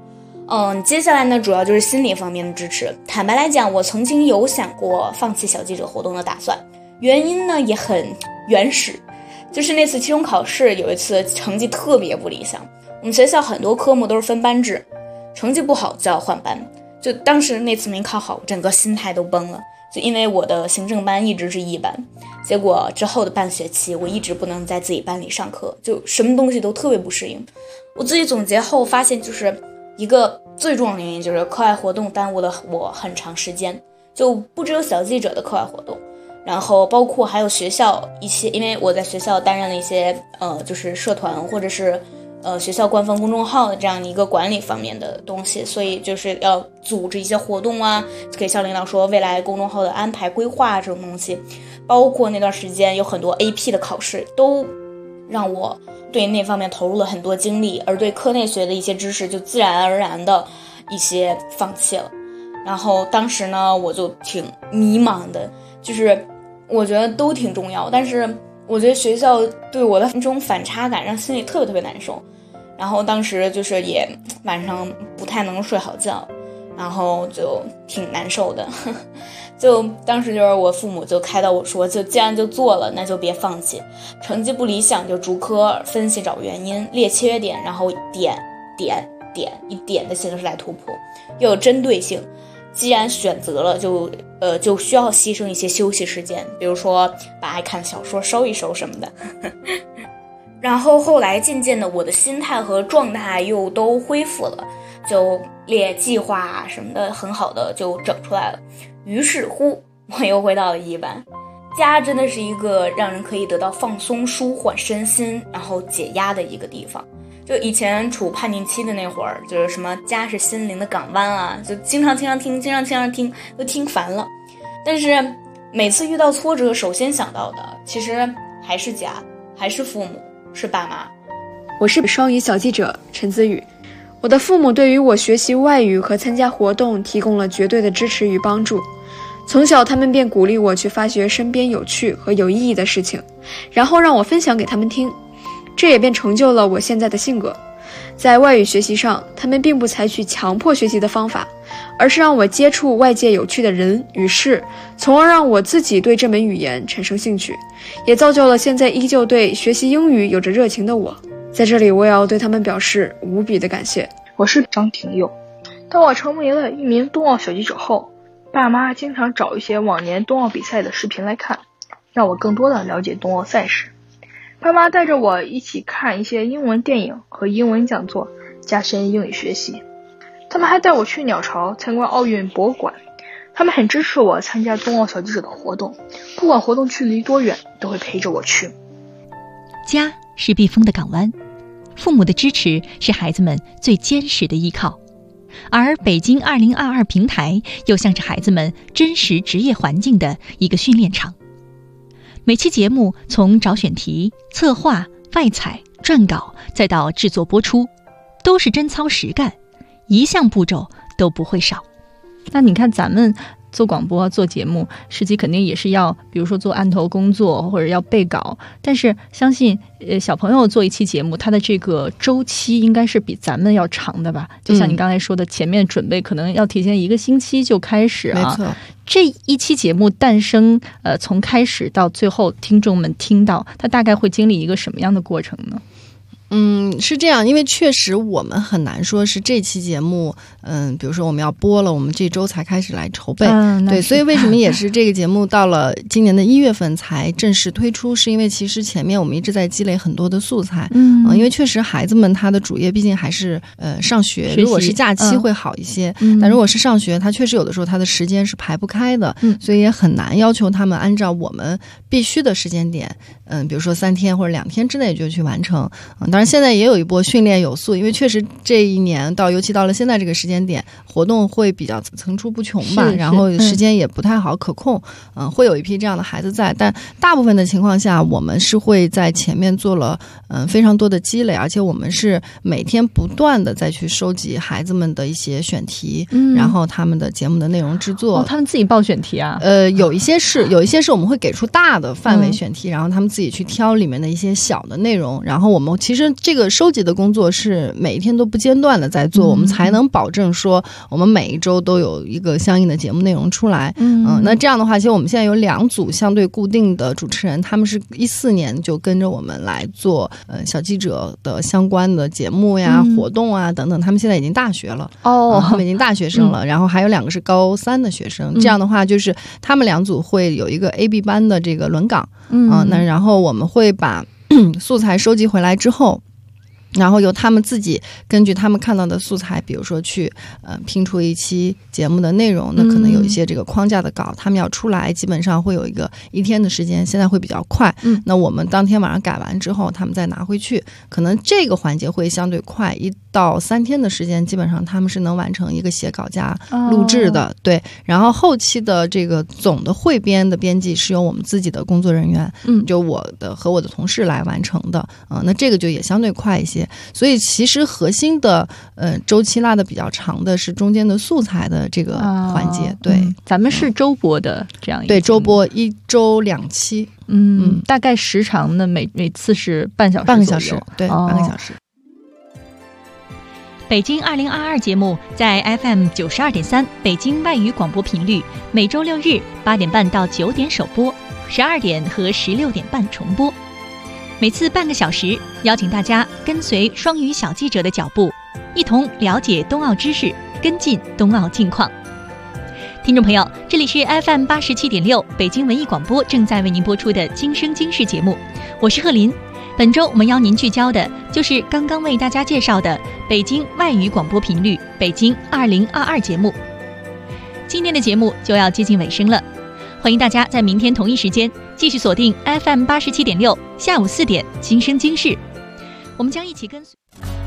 接下来呢，主要就是心理方面的支持。坦白来讲，我曾经有想过放弃小记者活动的打算，原因呢也很原始，就是那次期中考试有一次成绩特别不理想，我们学校很多科目都是分班制，成绩不好就要换班，就当时那次没考好，整个心态都崩了。就因为我的行政班一直是一班，结果之后的半学期我一直不能在自己班里上课，就什么东西都特别不适应。我自己总结后发现，就是一个最重要的原因就是课外活动耽误了我很长时间，就不只有小记者的课外活动，然后包括还有学校一些，因为我在学校担任了一些就是社团或者是学校官方公众号的这样一个管理方面的东西，所以就是要组织一些活动啊，给校领导说未来公众号的安排规划这种东西，包括那段时间有很多 AP 的考试，都让我对那方面投入了很多精力，而对课内学的一些知识就自然而然的一些放弃了。然后当时呢我就挺迷茫的，就是我觉得都挺重要，但是我觉得学校对我的这种反差感让心里特别特别难受，然后当时就是也晚上不太能睡好觉，然后就挺难受的就当时就是我父母就开导我说，就既然就做了，那就别放弃，成绩不理想就逐科分析找原因，列缺点，然后点一点的形式来突破，又有针对性。既然选择了，就需要牺牲一些休息时间，比如说把爱看小说收一收什么的然后后来渐渐的我的心态和状态又都恢复了，就列计划什么的很好的就整出来了。于是乎我又回到了一班。家真的是一个让人可以得到放松舒缓身心然后解压的一个地方。就以前处叛逆期的那会儿，就是什么家是心灵的港湾啊，就经常听，都听烦了。但是每次遇到挫折，首先想到的其实还是家，还是父母，是爸妈。 我是双语小记者陈子宇，我的父母对于我学习外语和参加活动提供了绝对的支持与帮助。从小他们便鼓励我去发掘身边有趣和有意义的事情，然后让我分享给他们听，这也便成就了我现在的性格。在外语学习上，他们并不采取强迫学习的方法，而是让我接触外界有趣的人与事，从而让我自己对这门语言产生兴趣，也造就了现在依旧对学习英语有着热情的我。在这里我也要对他们表示无比的感谢。 我是张廷佑，当我成为了一名冬奥小记者后，爸妈经常找一些往年冬奥比赛的视频来看，让我更多的了解冬奥赛事。爸妈带着我一起看一些英文电影和英文讲座，加深英语学习。他们还带我去鸟巢参观奥运博物馆。他们很支持我参加冬奥小记者的活动，不管活动距离多远，都会陪着我去。 家是避风的港湾，父母的支持是孩子们最坚实的依靠，而北京2022平台又像是孩子们真实职业环境的一个训练场。每期节目从找选题、策划、外采、撰稿，再到制作播出，都是真操实干，一项步骤都不会少。 那你看咱们做广播做节目，实际肯定也是要比如说做案头工作或者要备稿，但是相信小朋友做一期节目，他的这个周期应该是比咱们要长的吧。就像你刚才说的，前面准备可能要提前1个星期就开始啊。 没错， 这一期节目诞生从开始到最后听众们听到，他大概会经历一个什么样的过程呢？ 是这样，因为确实我们很难说是这期节目，比如说我们要播了，我们这周才开始来筹备，对，所以为什么也是这个节目到了今年的1月份才正式推出，是因为其实前面我们一直在积累很多的素材，因为确实孩子们他的主业毕竟还是上学，如果是假期会好一些，但如果是上学，他确实有的时候他的时间是排不开的，所以也很难要求他们按照我们必须的时间点，比如说3天或者2天之内就去完成，当然现在也有一波训练有素，因为确实这一年尤其到了现在这个时间点，活动会比较层出不穷吧，然后时间也不太好可控，会有一批这样的孩子在，但大部分的情况下，我们是会在前面做了非常多的积累，而且我们是每天不断的再去收集孩子们的一些选题，然后他们的节目的内容制作， 他们自己报选题啊？ 有一些是我们会给出大的范围选题，然后他们自己去挑里面的一些小的内容，然后我们其实实这个收集的工作是每一天都不间断的在做，我们才能保证说我们每一周都有一个相应的节目内容出来。那这样的话，其实我们现在有2组相对固定的主持人，他们是14年就跟着我们来做小记者的相关的节目呀、活动啊等等。他们现在已经大学了他们已经大学生了，然后还有2个是高3的学生。这样的话，就是他们2组会有一个 A、B 班的这个轮岗。那然后我们会把素材收集回来之后，然后由他们自己根据他们看到的素材，比如说去拼出一期节目的内容，那可能有一些这个框架的稿，他们要出来基本上会有一天的时间，现在会比较快。那我们当天晚上改完之后，他们再拿回去，可能这个环节会相对快，1到3天的时间，基本上他们是能完成一个写稿加录制的。对，然后后期的这个总的汇编的编辑是由我们自己的工作人员，就我的和我的同事来完成的。那这个就也相对快一些。所以其实核心的周期拉的比较长的是中间的素材的这个环节。对， 咱们是周播的这样一个， 对，周播1周2期， 大概时长呢每次是半个小时， 对，半个小时。 北京2022节目在 FM 92.3北京外语广播频率，每周6日8点半到9点首播，12点和16点半重播。每次半个小时，邀请大家跟随双语小记者的脚步，一同了解冬奥知识，跟进冬奥近况。听众朋友，这里是 FM 87.6北京文艺广播正在为您播出的今生今世节目，我是贺林。本周我们邀您聚焦的就是刚刚为大家介绍的北京外语广播频率北京2022节目。今天的节目就要接近尾声了，欢迎大家在明天同一时间继续锁定 FM 87.6下午4点今生今世，我们将一起跟随。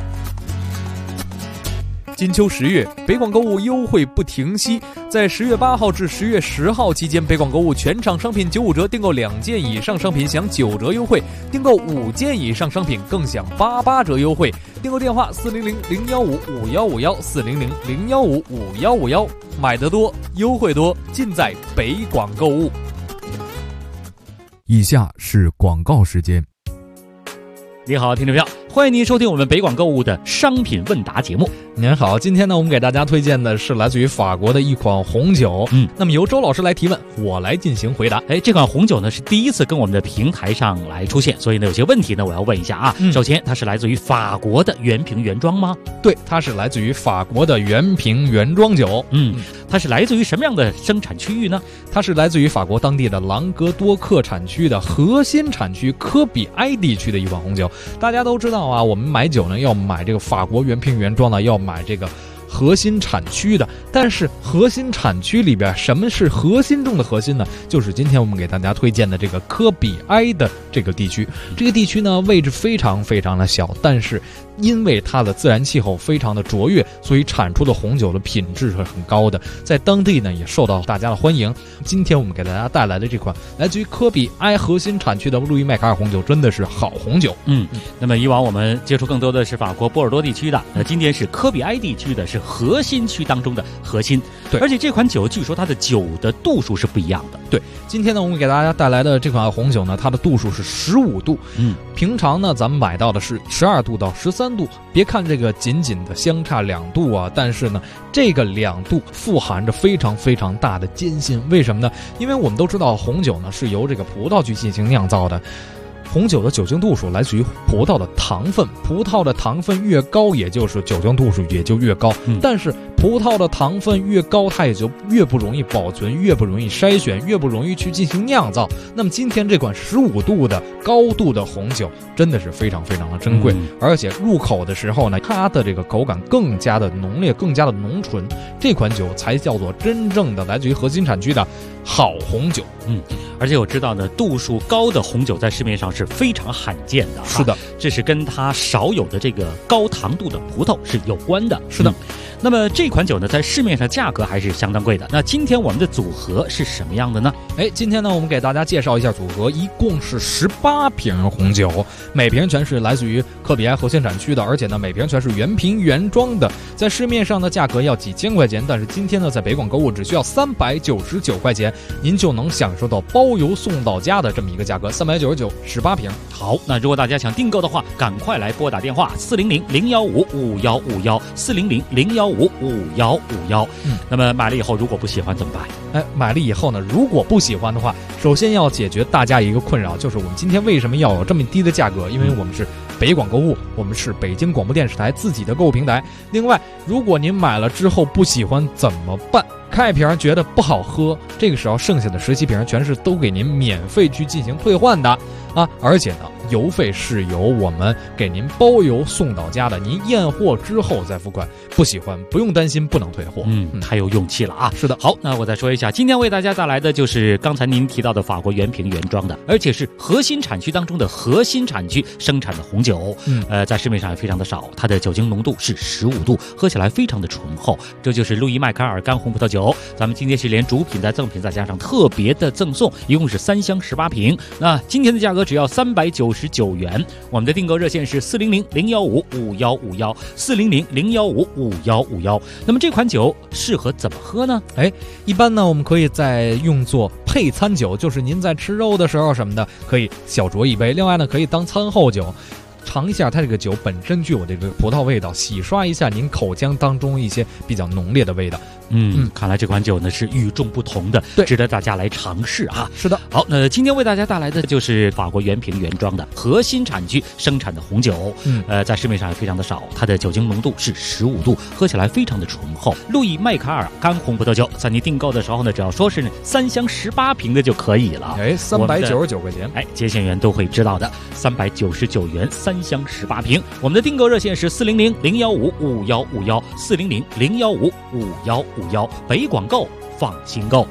金秋10月，北广购物优惠不停息。在10月8号至10月10号期间，北广购物全场商品95折，订购2件以上商品享9折优惠，订购5件以上商品更享88折优惠。订购电话400-015-5151，400-015-5151，买得多，优惠多，尽在北广购物。 以下是广告时间。 你好，听众朋友，欢迎您收听我们北广购物的商品问答节目。 您好，今天呢，我们给大家推荐的是来自于法国的一款红酒。那么由周老师来提问，我来进行回答。 这款红酒呢是第一次跟我们的平台上来出现，所以呢有些问题呢我要问一下啊。首先，它是来自于法国的原瓶原装吗？ 对，它是来自于法国的原瓶原装酒。 它是来自于什么样的生产区域呢？ 它是来自于法国当地的朗格多克产区的核心产区科比埃地区的一款红酒。大家都知道啊，我们买酒呢要买这个法国原瓶原装的，要买这个核心产区的。但是核心产区里边什么是核心中的核心呢？就是今天我们给大家推荐的这个科比埃的这个地区。这个地区呢位置非常非常的小，但是因为它的自然气候非常的卓越，所以产出的红酒的品质是很高的，在当地呢也受到大家的欢迎。今天我们给大家带来的这款来自于科比埃核心产区的路易麦卡尔红酒真的是好红酒。 那么以往我们接触更多的是法国波尔多地区的，今天是科比埃地区的，是核心区当中的核心。对，而且这款酒据说它的酒的度数是不一样的。 对，今天呢我们给大家带来的这款红酒呢，它的度数是15度。平常呢咱们买到的是12度到13度，别看这个仅仅的相差2度啊，但是呢这个2度富含着非常非常大的艰辛。为什么呢？因为我们都知道红酒呢是由这个葡萄去进行酿造的，红酒的酒精度数来自于葡萄的糖分，葡萄的糖分越高，也就是酒精度数也就越高。但是葡萄的糖分越高，它也就越不容易保存，越不容易筛选，越不容易去进行酿造。那么今天这款15度的高度的红酒真的是非常非常的珍贵，而且入口的时候呢，它的这个口感更加的浓烈，更加的浓醇，这款酒才叫做真正的来自于核心产区的好红酒。 而且我知道呢，度数高的红酒在市面上是非常罕见的。 是的， 这是跟它少有的这个高糖度的葡萄是有关的。 是的。 那么这款酒呢，在市面上价格还是相当贵的。那今天我们的组合是什么样的呢？ 今天呢，我们给大家介绍一下组合，一共是18瓶红酒，每瓶全是来自于科比埃核心产区的，而且呢，每瓶全是原瓶原装的。在市面上的价格要几千块钱，但是今天呢，在北广购物只需要399块钱，您就能享受到包邮送到家的这么一个价格，399 18瓶。 好，那如果大家想订购的话，赶快来拨打电话400-015-5151，400-015-5151。那么买了以后如果不喜欢怎么办？ 买了以后呢，如果不喜欢的话，首先要解决大家一个困扰，就是我们今天为什么要有这么低的价格？因为我们是北广购物，我们是北京广播电视台自己的购物平台。另外，如果您买了之后不喜欢怎么办？开瓶觉得不好喝，这个时候剩下的17瓶全是都给您免费去进行退换的啊！而且呢，邮费是由我们给您包邮送到家的，您验货之后再付款，不喜欢不用担心不能退货。 太有勇气了啊！ 是的。 好，那我再说一下，今天为大家带来的就是刚才您提到的法国原瓶原装的，而且是核心产区当中的核心产区生产的红酒。在市面上也非常的少，它的酒精浓度是15度，喝起来非常的醇厚。这就是路易麦卡尔干红葡萄酒。咱们今天是连主品带赠品再加上特别的赠送，一共是3箱18瓶。那今天的价格只要399元。我们的订购热线是400-015-5151，400-015-5151。那么这款酒适合怎么喝呢？ 一般呢，我们可以再用作配餐酒，就是您在吃肉的时候什么的，可以小酌一杯。另外呢，可以当餐后酒。尝一下它这个酒本身具有这个葡萄味道，洗刷一下您口腔当中一些比较浓烈的味道。 看来这款酒呢是与众不同的，值得大家来尝试啊。 是的。 好，那今天为大家带来的就是法国原瓶原装的核心产区生产的红酒。在市面上也非常的少，它的酒精浓度是15度，喝起来非常的醇厚。路易麦卡尔干红葡萄酒，在您订购的时候呢，只要说是3箱18瓶的就可以了。 399块钱。 接线员都会知道的，399元3箱18瓶。我们的订购热线是400-015-5151，400-015-5151。北广购，放心购。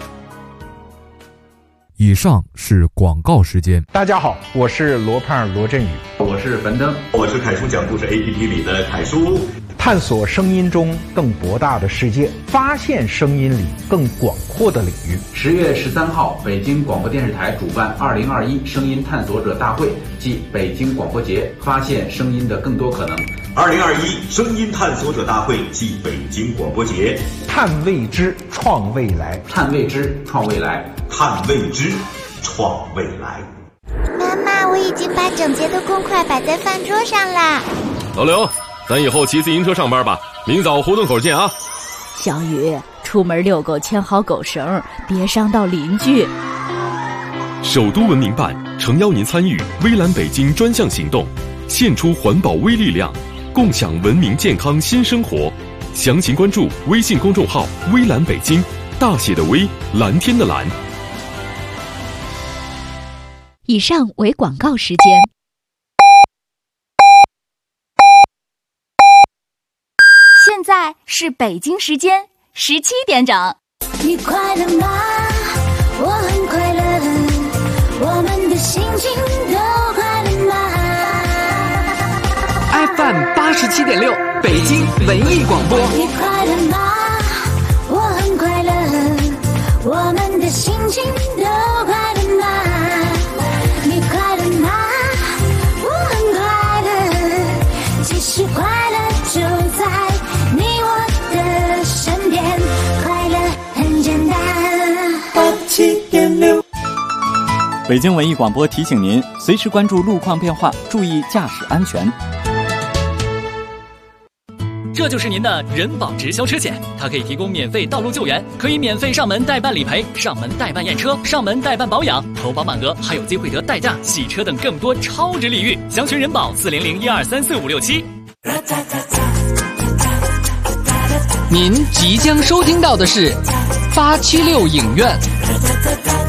以上是广告时间。 大家好，我是罗胖罗振宇， 我是樊登，我是凯叔讲故事 APP 里的凯叔。 探索声音中更博大的世界，发现声音里更广阔的领域。 10月13号，北京广播电视台主办2021声音探索者大会暨北京广播节，发现声音的更多可能。 2021声音探索者大会暨北京广播节， 探未知，创未来， 探未知，创未来， 探未知，创未来。 妈妈，我已经把整洁的公筷摆在饭桌上啦。 老刘，咱以后骑自行车上班吧，明早胡同口见啊。 小雨，出门遛狗牵好狗绳，别伤到邻居。 首都文明办诚邀您参与微蓝北京专项行动，献出环保微力量，共享文明健康新生活。详情关注微信公众号微蓝北京，大写的微，蓝天的蓝。 以上为广告时间。 现在是北京时间17点整。 你快乐吗？我很快乐，我们的心情都快乐吗？ FM 87.6北京文艺广播。 你快乐吗？我很快乐，我们的心情都快乐吗？你快乐吗？我很快乐，其实快乐就在你我的身边，快乐很简单。87.6。 北京文艺广播提醒您，随时关注路况变化，注意驾驶安全。 这就是您的人保直销车险，它可以提供免费道路救援，可以免费上门代办理赔、上门代办验车、上门代办保养，投保满额还有机会得代驾、洗车等更多超值礼遇。详询人保400-1234567。 您即将收听到的是876影院。